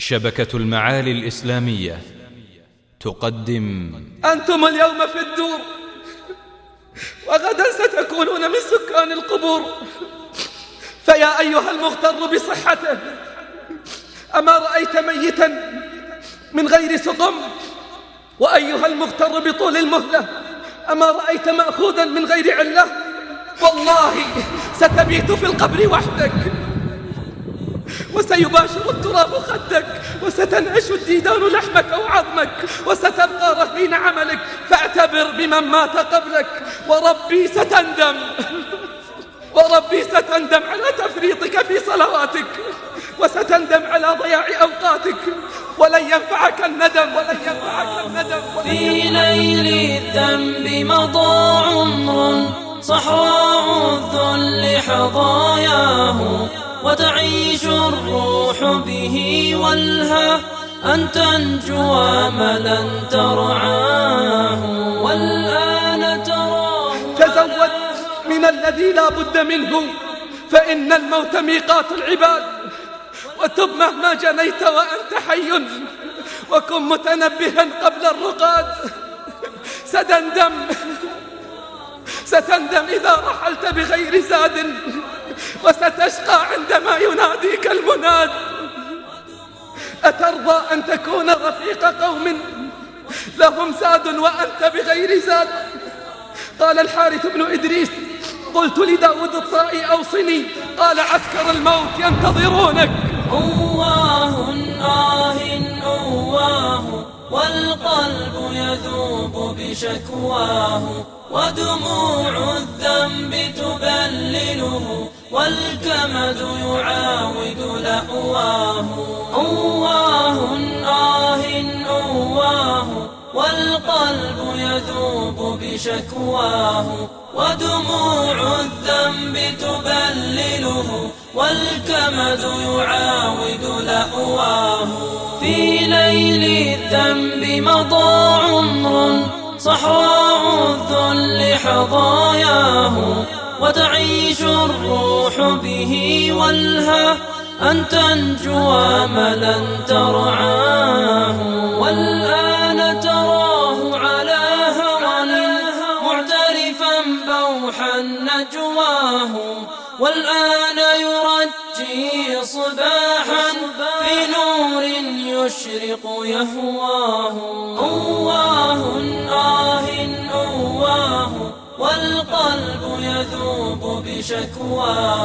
شبكة المعالي الإسلامية تقدم. أنتم اليوم في الدور، وغدا ستكونون من سكان القبور. فيا أيها المغتر بصحته، أما رأيت ميتا من غير سقم؟ وأيها المغتر بطول المهلة، أما رأيت مأخوذا من غير علة؟ والله ستبيت في القبر وحدك، وسيباشر التراب خدك، وستنعش الديدان لحمك وعظمك، وستبقى رهين عملك. فاعتبر بمن مات قبلك، وربي ستندم، وربي ستندم على تفريطك في صلواتك، وستندم على ضياع أوقاتك، ولن ينفعك الندم، ولن ينفعك الندم. في ليل الذنب مضى عمر، صحراء الذل حظاياه، وتعيش الروح به والها أن تنجو أملا ترعاه، والآن تراه. تزود من الذي لا بد منه، فإن الموت ميقات العباد. وتب مهما جنيت وأنت حي، وكن متنبها قبل الرقاد. ستندم إذا رحلت بغير زاد، وستشقى عندما يناديك المناد. أترضى أن تكون رفيق قوم لهم زاد وأنت بغير زاد؟ قال الحارث بن إدريس: قلت لداود الطائي أوصني، قال: عسكر الموت ينتظرونك. أواه آه أواه، والقلب يذوب بشكواه، ودموع الذنب تبلله، والكمد يعاود لأواه. أواه آه أواه، والقلب يذوب بشكواه، ودموع الذنب تبلله، والكمد يعاود لأواه. في ليل الذنب مضى عمر، صحراء الذل حظاياه، وتعيش الروح به والها أن تنجو أملا ترعاه، والآن تراه على هوى معترفا بوحا نجواه، والآن يرجي صباحا في نور يشرق يهواه. أواه آه أواه، والقلب يذوب بشكواه،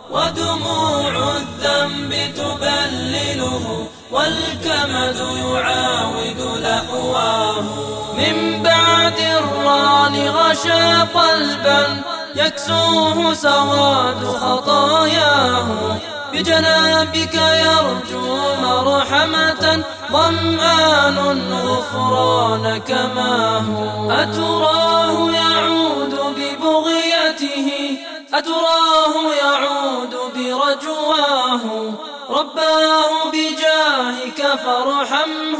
ودموع الذنب تبلله، والكمد يعاود لأواه. من بعد الران غشى قلبا يكسوه سواد خطاياه، بجنابك يرجو مرحمة ظمآن غفرانك ماه. أتراه يعود ببغيته، أتراه يعود برجواه، رباه بجاهك فارحمه،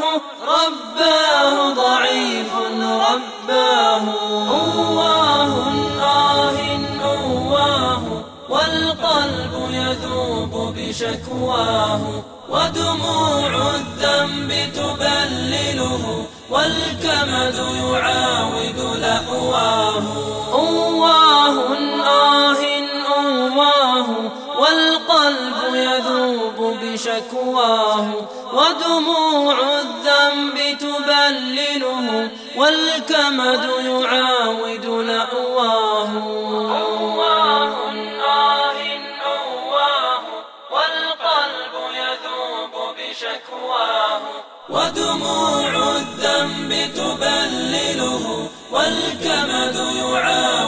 رباه ضعيف رباه. أواه آه أواه، والقلب يذوب بشكواه، ودموع الذنب تبلله، والكمد يعاود لأواه. أواه آه أواه، والقلب يذوب بشكواه، ودموع الذنب تبلله، والكمد يعاود لأواه. أواه آه أواه، والقلب يذوب بشكواه، ودموع الذنب تبلله، والكمد يعاود